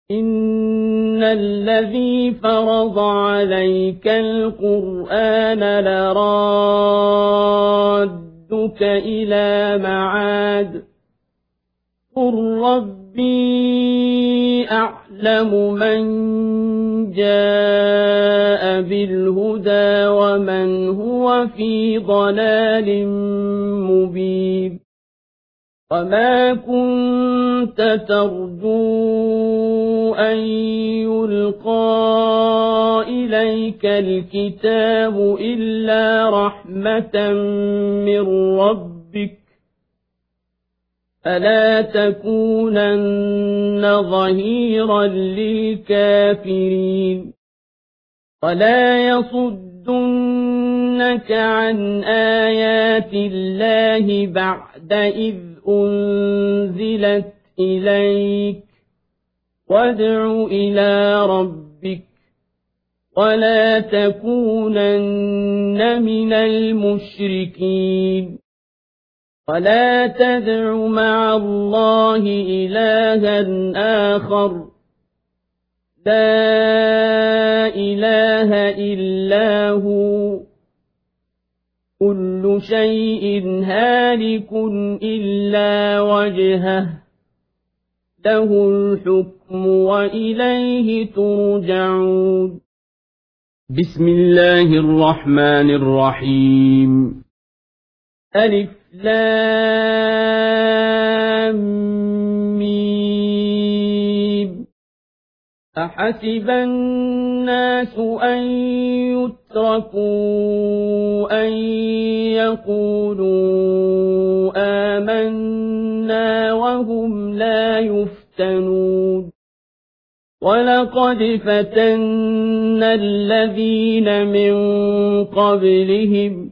إن الذي فرض عليك القرآن لرادك إلى معاد قل ربي أعلم من جاء بالهدى ومن هو في ضلال مبين وما كنت ترجو أن يلقى إليك الكتاب إلا رحمة من ربك فلا تكونن ظهيرا للكافرين ولا يصدنك عن آيات الله بعد إذ أنزلت إليك وادع إلى ربك ولا تكونن من المشركين ولا تدع مع الله إلها آخر لا إله إلا هو كل شيء هالك إلا وجهه له الحكم وإليه ترجعون بسم الله الرحمن الرحيم ألف لام ميم أحسب الناس أن يتركوا أن يقولوا آمنا وهم لا يفتنون ولقد فتنا الذين من قبلهم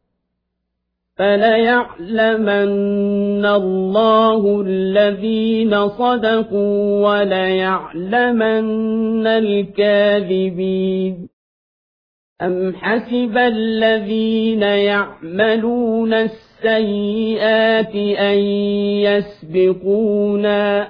فليعلمن الله الذين صدقوا وليعلمن الكاذبين أم حسب الذين يعملون السيئات أن يسبقونا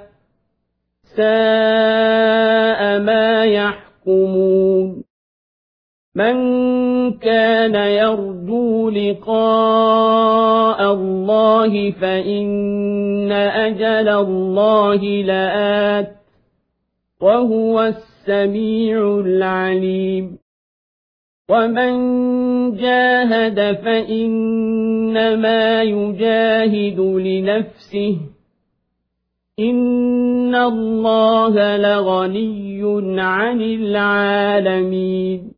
ساء ما يحكمون من كان يرجو لقاء الله فإن أجل الله لآت وهو السميع العليم ومن جاهد فإنما يجاهد لنفسه إن الله لغني عن العالمين